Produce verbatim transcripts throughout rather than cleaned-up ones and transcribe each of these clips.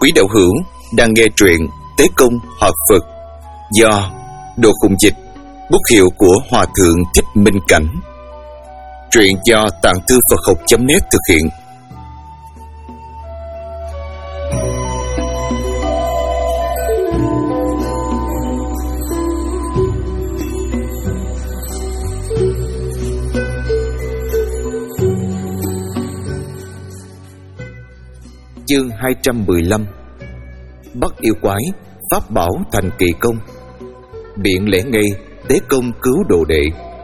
Quý đạo hữu đang nghe truyện Tế Công Hợp Phật do Đồ Khùng Dịch, bút hiệu của Hòa Thượng Thích Minh Cảnh. Truyện do Tạng Thư Phật Học chấm net thực hiện. Chương hai trăm mười lăm. Bắt yêu quái, pháp bảo thành kỳ công. Biện lẽ ngây, Tế Công cứu đồ đệ.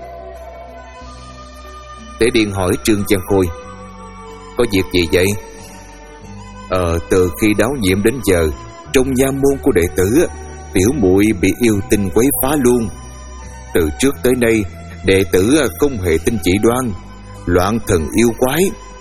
Tế Điền hỏi Trương Giang Khôi: có việc gì vậy? Ờ, từ khi đáo nhiệm đến giờ, trong nha môn của đệ tử, tiểu muội bị yêu tinh quấy phá luôn. Từ trước tới nay, đệ tử không hề tin chỉ đoan, loạn thần yêu quái.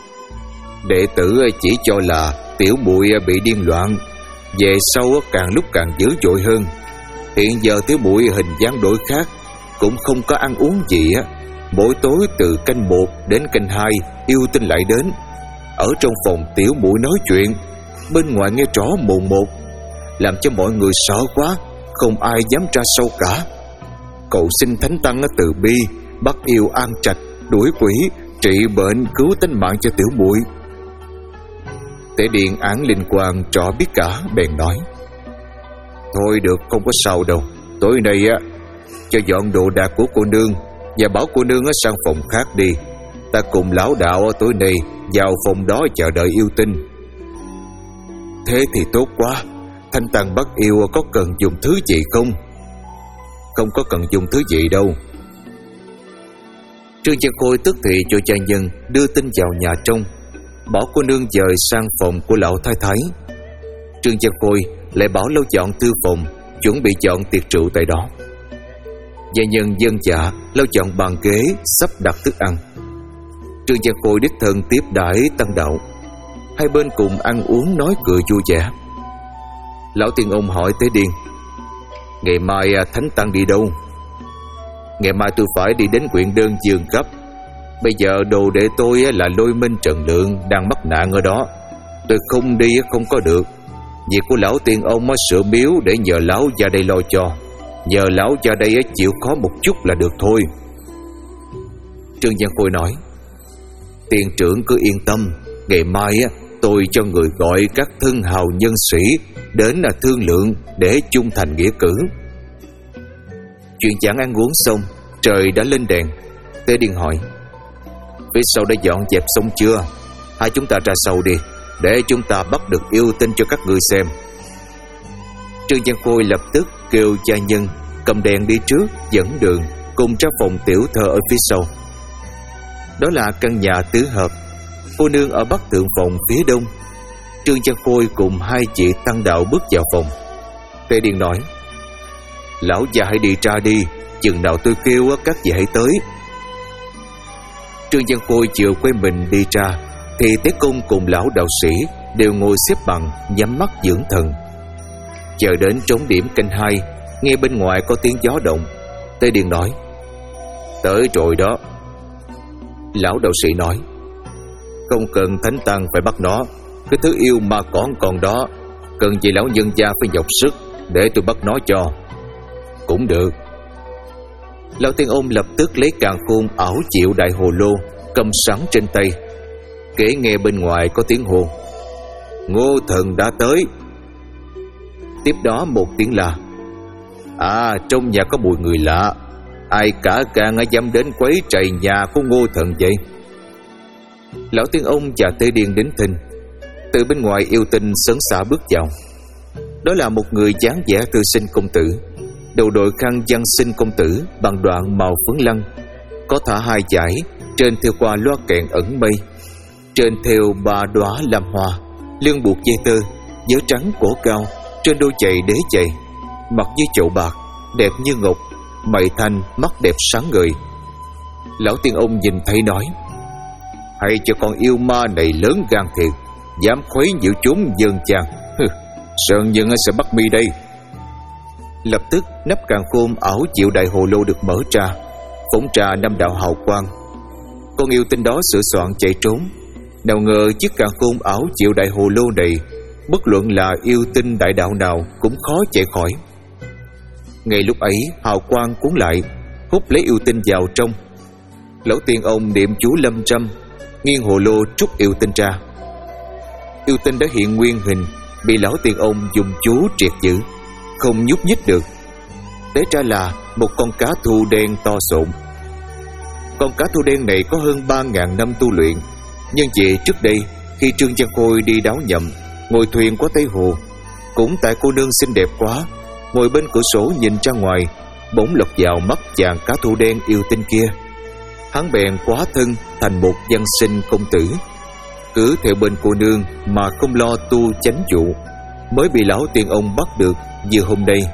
Đệ tử chỉ cho là tiểu muội bị điên loạn, về sau càng lúc càng dữ dội hơn. Hiện giờ tiểu muội hình dáng đổi khác, cũng không có ăn uống gì. Mỗi tối từ canh một đến canh hai, yêu tinh lại đến. Ở trong phòng tiểu muội nói chuyện, bên ngoài nghe rõ mồn một, làm cho mọi người sợ quá, không ai dám ra sâu cả. Cầu xin Thánh Tăng từ bi, bắt yêu an trạch, đuổi quỷ, trị bệnh, cứu tính mạng cho tiểu muội. Tế Điền án linh quang rõ biết cả, bèn nói: thôi được, không có sao đâu. Tối nay á, cho dọn đồ đạc của cô nương và bảo cô nương sang phòng khác đi. Ta cùng lão đạo tối nay vào phòng đó chờ đợi yêu tinh. Thế thì tốt quá. Thanh Tăng bắt yêu có cần dùng thứ gì không? Không có cần dùng thứ gì đâu. Trương Giang Khôi tức thì cho cha nhân đưa tin vào nhà trong, bảo cô nương dời sang phòng của lão thái thái. Trương Giang Khôi lại bảo lâu dọn thư phòng, chuẩn bị dọn tiệc rượu tại đó. Gia nhân dân dạ lâu dọn bàn ghế, sắp đặt thức ăn. Trương Giang Khôi đích thân tiếp đãi tăng đạo, hai bên cùng ăn uống nói cười vui vẻ. Lão tiên ông hỏi Tế Điền: ngày mai Thánh Tăng đi đâu? Ngày mai tôi phải đi đến huyện Đơn Dương cấp. Bây giờ đồ đệ tôi là Lôi Minh Trần Lượng đang mắc nạn ở đó. Tôi không đi không có được. Việc của lão tiên ông sửa biếu để nhờ lão ra đây lo cho. Nhờ lão ra đây chịu khó một chút là được thôi. Trương Giang Khôi nói: tiên trưởng cứ yên tâm, ngày mai tôi cho người gọi các thân hào nhân sĩ đến là thương lượng để chung thành nghĩa cử. Chuyện giảng ăn uống xong, trời đã lên đèn. Tế Điền hỏi: phía sau đã dọn dẹp xong chưa? Hai chúng ta ra sau đi, để chúng ta bắt được yêu tinh cho các ngươi xem. Trương Giang Khôi lập tức kêu gia nhân cầm đèn đi trước, dẫn đường cùng ra phòng tiểu thơ ở phía sau. Đó là căn nhà tứ hợp. Cô nương ở bắc thượng phòng phía đông. Trương Giang Khôi cùng hai chị tăng đạo bước vào phòng. Tế Điền nói: lão già hãy đi ra đi, chừng nào tôi kêu các vị hãy tới. Trương Giang Khôi vừa quay mình đi ra thì Tế Công cùng lão đạo sĩ đều ngồi xếp bằng, nhắm mắt dưỡng thần. Chờ đến trống điểm canh hai, nghe bên ngoài có tiếng gió động. Tế Điền nói: tới rồi đó. Lão đạo sĩ nói: không cần Thánh Tăng phải bắt nó. Cái thứ yêu ma còn còn đó, cần gì lão nhân gia phải dốc sức để tôi bắt nó cho. Cũng được. Lão tiên ôn lập tức lấy càn khôn ảo diệu đại hồ lô cầm sẵn trên tay, kể nghe bên ngoài có tiếng hô: Ngô thần đã tới. Tiếp đó một tiếng là: à, trong nhà có mùi người lạ. Ai cả gan dám đến quấy rầy nhà của Ngô thần vậy? Lão tiên ông và Tế Điền đến thinh. Từ bên ngoài yêu tinh sấn xả bước vào. Đó là một người dáng vẻ thư sinh công tử, đầu đội khăn văn sinh công tử bằng đoạn màu phấn lăng, có thả hai dải, trên thêu qua loa kèn ẩn mây, trên thêu ba đóa lam hoa, lưng buộc dây tơ, vớ trắng cổ cao, trên đôi giày đế giày, mặt như chậu bạc, đẹp như ngọc, mày thanh, mắt đẹp sáng ngời. Lão tiên ông nhìn thấy nói: hay cho con yêu ma này lớn gan thiệt, dám khuấy nhiễu chúng dân chàng. Sơn nhân sẽ bắt mi đây. Lập tức nắp càn khôn ảo diệu đại hồ lô được mở ra, phóng ra năm đạo hào quang. Con yêu tinh đó sửa soạn chạy trốn. Nào ngờ chiếc càn khôn ảo diệu đại hồ lô này bất luận là yêu tinh đại đạo nào cũng khó chạy khỏi. Ngay lúc ấy hào quang cuốn lại, hút lấy yêu tinh vào trong. Lão tiên ông niệm chú lâm trăm, nghiêng hồ lô trút yêu tinh ra. Yêu tinh đã hiện nguyên hình, bị lão tiên ông dùng chú triệt giữ, không nhúc nhích được. Té ra là một con cá thu đen to xộn. Con cá thu đen này có hơn ba ngàn năm tu luyện, nhưng chỉ trước đây khi Trương Văn Khôi đi đáo nhậm, ngồi thuyền qua Tây Hồ, cũng tại cô nương xinh đẹp quá, ngồi bên cửa sổ nhìn ra ngoài, bỗng lọt vào mắt chàng cá thu đen yêu tinh kia. Hắn bèn quá thân thành một văn sinh công tử, cứ theo bên cô nương mà không lo tu chánh trụ, mới bị lão tiên ông bắt được như hôm nay.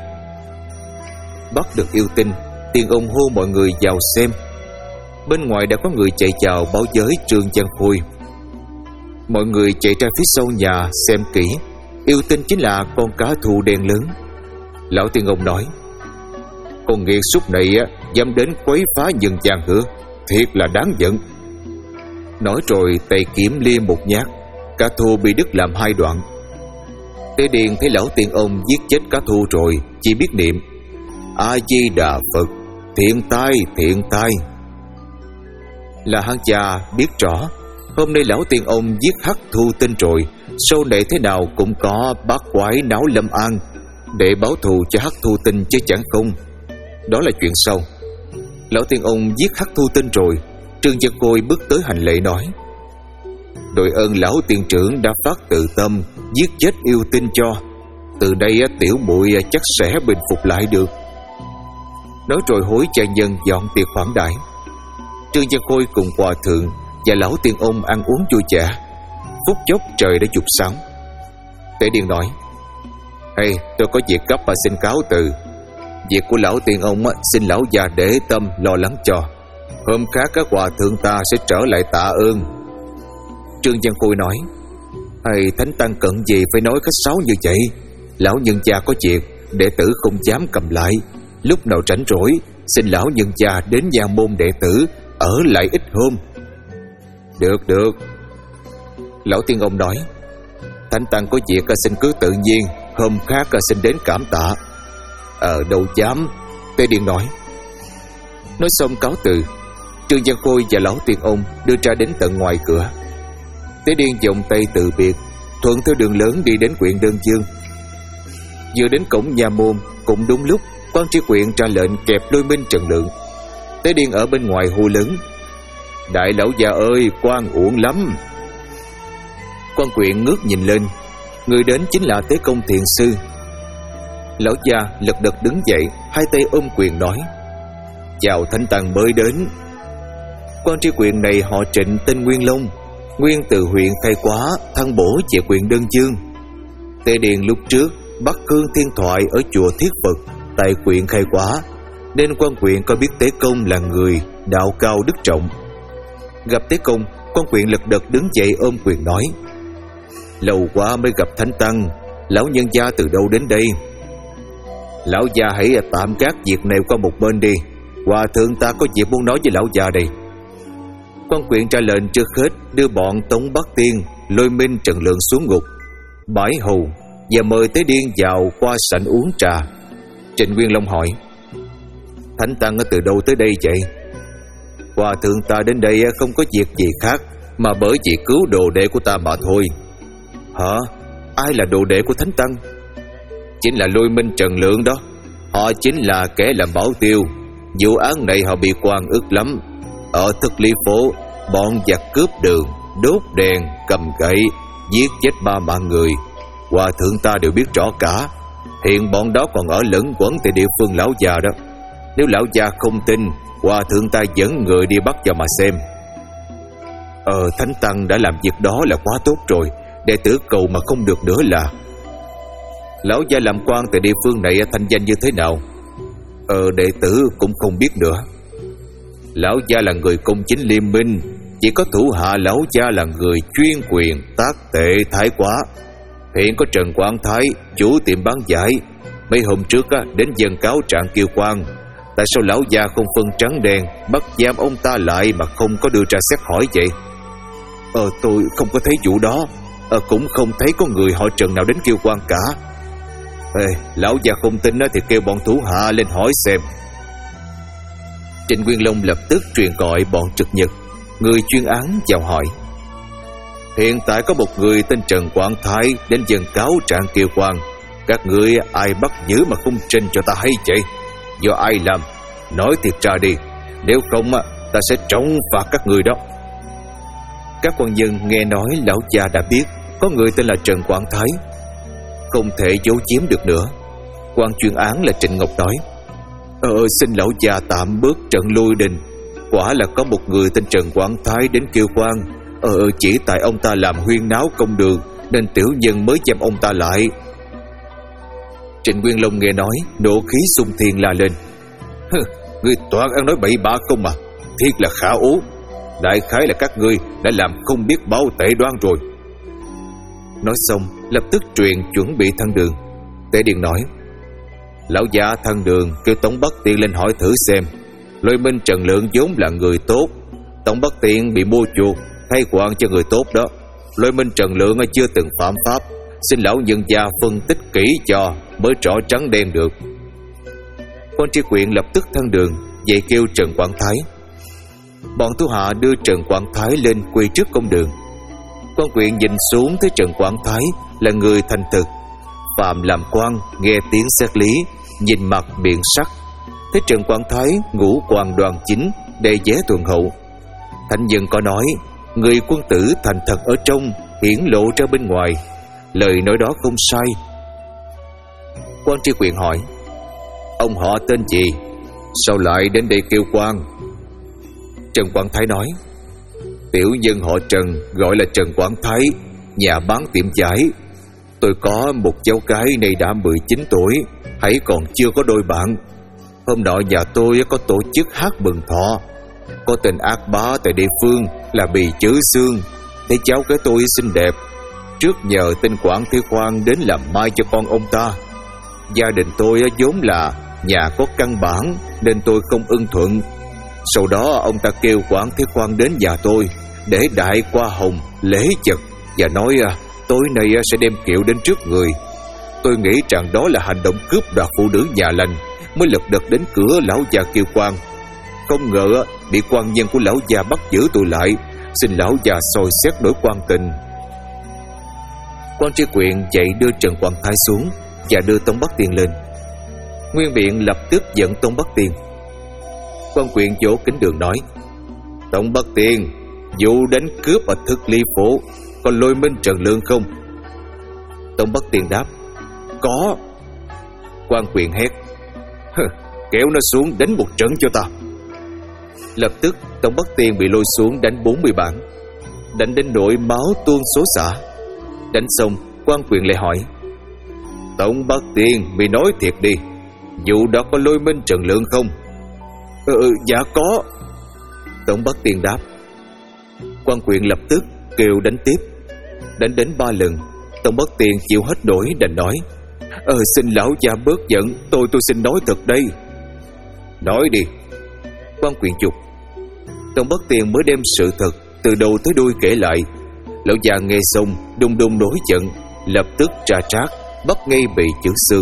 Bắt được yêu tinh, tiên ông hô mọi người vào xem. Bên ngoài đã có người chạy vào báo giới Trương Văn Khôi. Mọi người chạy ra phía sau nhà xem kỹ, yêu tinh chính là con cá thu đen lớn. Lão tiên ông nói: con nghiệt súc này dám đến quấy phá nhân gian hứa, thiệt là đáng giận. Nói rồi tay kiếm lia một nhát, cá thu bị đứt làm hai đoạn. Tế Điền thấy lão tiên ông giết chết cá thu rồi, chỉ biết niệm A Di Đà Phật, thiện tai thiện tai. Là hắn cha biết rõ, hôm nay lão tiên ông giết hắc thu tinh rồi, sau này thế nào cũng có bát quái náo Lâm An để báo thù cho hắc thu tinh chứ chẳng không. Đó là chuyện sau. Lão tiên ông giết hắc thu tinh rồi, Trương Văn Khôi bước tới hành lễ nói: đội ơn lão tiên trưởng đã phát từ tâm giết chết yêu tinh cho, từ đây tiểu muội chắc sẽ bình phục lại được. Nói rồi hối cha nhân dọn tiệc khoản đãi. Trương Văn Khôi cùng hòa thượng và lão tiên ông ăn uống vui vẻ. Phút chốc trời đã chục sáng. Tế Điền nói: hay tôi có việc gấp và xin cáo từ. Việc của lão tiên ông xin lão già để tâm lo lắng cho. Hôm khác các hòa thượng ta sẽ trở lại tạ ơn. Trương Văn Khôi nói: hay thánh tăng cần gì phải nói khách sáo như vậy. Lão nhân gia có việc, đệ tử không dám cầm lại. Lúc nào rảnh rỗi, xin lão nhân gia đến nhà môn đệ tử ở lại ít hôm. Được được. Lão tiên ông nói: thánh tăng có việc xin cứ tự nhiên, hôm khác xin đến cảm tạ. Ờ đâu dám. Tế Điền nói. Nói xong cáo từ, Trương Văn Khôi và lão tiên ông đưa ra đến tận ngoài cửa. Tế Điền vòng tay từ biệt, thuận theo đường lớn đi đến huyện Đơn Dương. Vừa đến cổng nhà môn, cũng đúng lúc quan tri huyện ra lệnh kẹp Lôi Minh Trần Lượng. Tế Điền ở bên ngoài hô lớn: đại lão già ơi, quan uổng lắm. Quan huyện ngước nhìn lên, người đến chính là Tế Công Thiền Sư. Lão già lật đật đứng dậy, hai tay ôm quyền nói: chào thánh tăng mới đến. Quan tri huyện này họ Trịnh, tên Nguyên Long, nguyên từ huyện Khai Quá thăng bổ về huyện Đơn Dương. Tế Điền lúc trước bắt cương thiên thoại ở chùa Thiết Phật tại huyện Khai Quá, nên quan huyện có biết Tế Công là người đạo cao đức trọng. Gặp Tế Công, quan huyện lật đật đứng dậy ôm quyền nói: lâu quá mới gặp thánh tăng, lão nhân gia từ đâu đến đây? Lão già hãy tạm gác việc này qua một bên đi, hòa thượng ta có việc muốn nói với lão già đây. Quan huyện ra lệnh trước hết đưa bọn Tống Bắc Tiên, Lôi Minh Trần Lượng xuống ngục, bãi hầu và mời Tế Điên vào qua sảnh uống trà. Trịnh Nguyên Long hỏi: thánh tăng từ đâu tới đây vậy? Hòa thượng ta đến đây không có việc gì khác, mà bởi vì cứu đồ đệ của ta mà thôi. Hả? Ai là đồ đệ của thánh tăng? Chính là Lôi Minh Trần Lượng đó. Họ chính là kẻ làm bảo tiêu. Vụ án này họ bị quan ức lắm. Ở Thức Lý Phố, bọn giặc cướp đường, đốt đèn, cầm gậy, giết chết ba mạng người. Hòa thượng ta đều biết rõ cả. Hiện bọn đó còn ở lẫn quẩn tại địa phương lão già đó. Nếu lão già không tin, hòa thượng ta dẫn người đi bắt cho mà xem. Ờ thánh tăng đã làm việc đó là quá tốt rồi, đệ tử cầu mà không được nữa là. Lão gia làm quan tại địa phương này thanh danh như thế nào? Ờ đệ tử cũng không biết nữa. Lão gia là người công chính liêm minh, chỉ có thủ hạ lão gia là người chuyên quyền tác tệ thái quá. Hiện có Trần Quang Thái, chủ tiệm bán giải, mấy hôm trước á, đến dâng cáo trạng kêu quan. Tại sao lão gia không phân trắng đen, bắt giam ông ta lại mà không có đưa ra xét hỏi vậy? Ờ tôi không có thấy vụ đó. ờ, cũng không thấy có người họ Trần nào đến kêu quan cả. Ê, lão già không tin thì kêu bọn thủ hạ lên hỏi xem. Trịnh Nguyên Long lập tức truyền gọi bọn trực nhật, người chuyên án, chào hỏi. Hiện tại có một người tên Trần Quảng Thái đến dâng cáo trạng kêu quan. Các ngươi ai bắt giữ mà không trình cho ta hay vậy? Do ai làm? Nói thiệt ra đi, nếu không ta sẽ trọng phạt các người đó. Các quan nhân nghe nói lão già đã biết có người tên là Trần Quảng Thái, không thể giấu giếm được nữa. Quan chuyên án là Trịnh Ngọc nói: Ờ xin lão già tạm bớt trận lui đình. Quả là có một người tên Trần Quảng Thái đến kêu quan. Ờ chỉ tại ông ta làm huyên náo công đường nên tiểu nhân mới giam ông ta lại. Trịnh Nguyên Long nghe nói, nộ khí xung thiên la lên: Ngươi toàn ăn nói bậy bạ không mà, thiệt là khả ố. Đại khái là các ngươi đã làm không biết bao tệ đoan rồi. Nói xong lập tức truyền chuẩn bị thăng đường. Tể Điền nói: Lão già thăng đường kêu Tống Bắc Tiên lên hỏi thử xem. Lôi Minh Trần Lượng vốn là người tốt, Tống Bắc Tiên bị mua chuộc thay quan cho người tốt đó. Lôi Minh Trần Lượng chưa từng phạm pháp, xin lão nhân gia phân tích kỹ cho mới rõ trắng đen được. Quan tri huyện lập tức thăng đường, dậy kêu Trần Quảng Thái. Bọn thủ hạ đưa Trần Quảng Thái lên quỳ trước công đường. Quan huyện nhìn xuống thấy Trần Quảng Thái là người thành thực, phạm làm quan, nghe tiếng xét lý, nhìn mặt biện sắc. Thấy Trần Quảng Thái ngũ quan đoan chính, đầy vẻ thuần hậu. Thánh nhân có nói, người quân tử thành thật ở trong, hiển lộ ra bên ngoài. Lời nói đó không sai. Quan tri huyện hỏi: Ông họ tên gì? Sao lại đến đây kêu quan? Trần Quảng Thái nói: Tiểu nhân họ Trần, gọi là Trần Quảng Thái, nhà bán tiệm vải. Tôi có một cháu gái này đã mười chín tuổi, hãy còn chưa có đôi bạn. Hôm nọ nhà tôi có tổ chức hát mừng thọ. Có tên ác bá tại địa phương là Bì Chữ Xương, thấy cháu gái tôi xinh đẹp, trước nhờ tên Quảng Thế Khoan đến làm mai cho con ông ta. Gia đình tôi vốn là nhà có căn bản nên tôi không ưng thuận. Sau đó ông ta kêu Quảng Thế Khoan đến nhà tôi để đại qua hồng lễ chật và nói tối nay sẽ đem kiệu đến trước người. Tôi nghĩ rằng đó là hành động cướp đoạt phụ nữ nhà lành, mới lật đật đến cửa lão già kêu quan. Không ngờ bị quan nhân của lão già bắt giữ tôi lại, xin lão già soi xét đổi quan tình. Quan tri huyện dậy đưa Trần Quảng Thái xuống và đưa Tống Bắc Tiên lên. Nguyên Biện lập tức dẫn Tống Bắc Tiên. Quan huyện vỗ kính đường nói: Tống Bắc Tiên, vụ đánh cướp ở Thức Ly Phố còn Lôi Minh Trần Lượng không? Tống Bắc Tiên đáp: Có. Quan huyện hét: Kéo nó xuống đánh một trận cho ta. Lập tức Tống Bắc Tiên bị lôi xuống đánh bốn mươi bản, đánh đến nỗi máu tuôn xối xả. Đánh xong, quan huyện lại hỏi: Tống Bắc Tiên, mày nói thiệt đi, vụ đó có Lôi Minh Trần Lượng không? Ừ, ừ dạ có. Tống Bắc Tiên đáp. Quan huyện lập tức kêu đánh tiếp. Đánh đến ba lần, Tống Bắc Tiên chịu hết nổi đành nói: Ờ xin lão già bớt giận, tôi tôi xin nói thật đây. Nói đi. Quan huyện chụp. Tống Bắc Tiên mới đem sự thật từ đầu tới đuôi kể lại. Lão già nghe xong đùng đùng nổi giận, lập tức tra trát bắt ngay Bì Chữ Xương.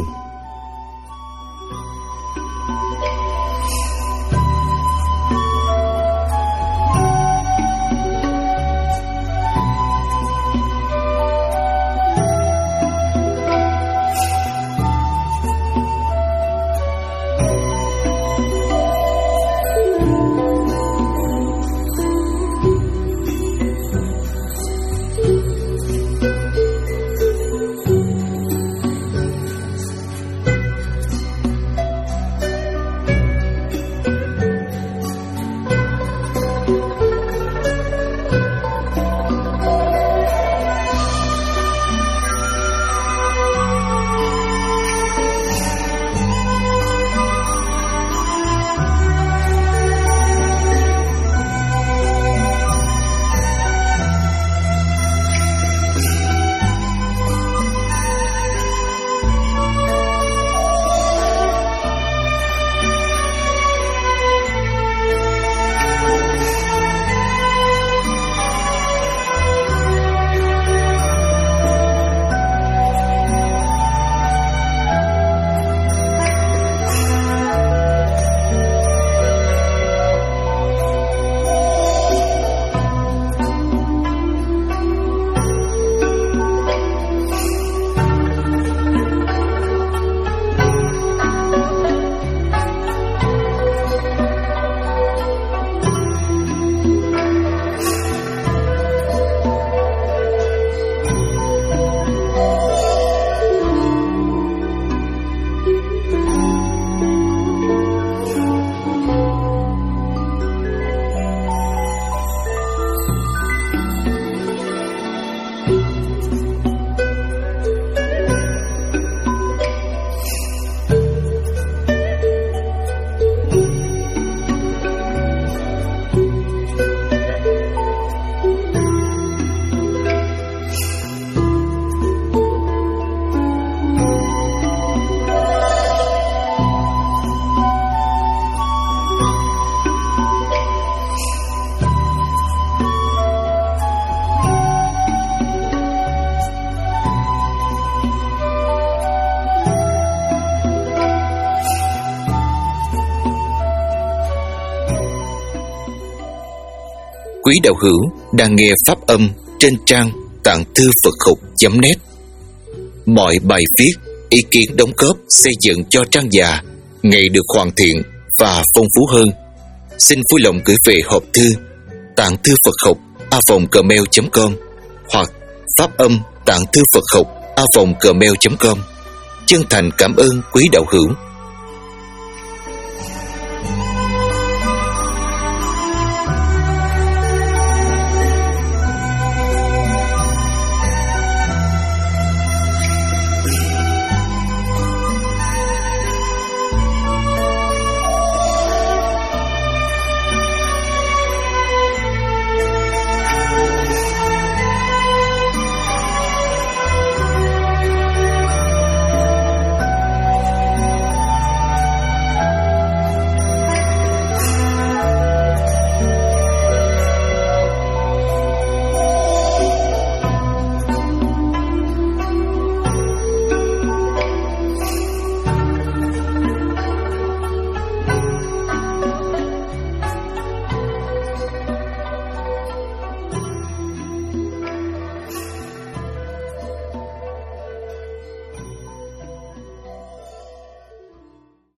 Quý đạo hữu đang nghe pháp âm trên trang tạng thư Phật học chấm net. Mọi bài viết, ý kiến đóng góp xây dựng cho trang già ngày được hoàn thiện và phong phú hơn. Xin vui lòng gửi về hộp thư tạng thư Phật học a vòng gmail chấm com hoặc pháp âm tạng thư Phật học a vòng gmail chấm com. Chân thành cảm ơn quý đạo hữu.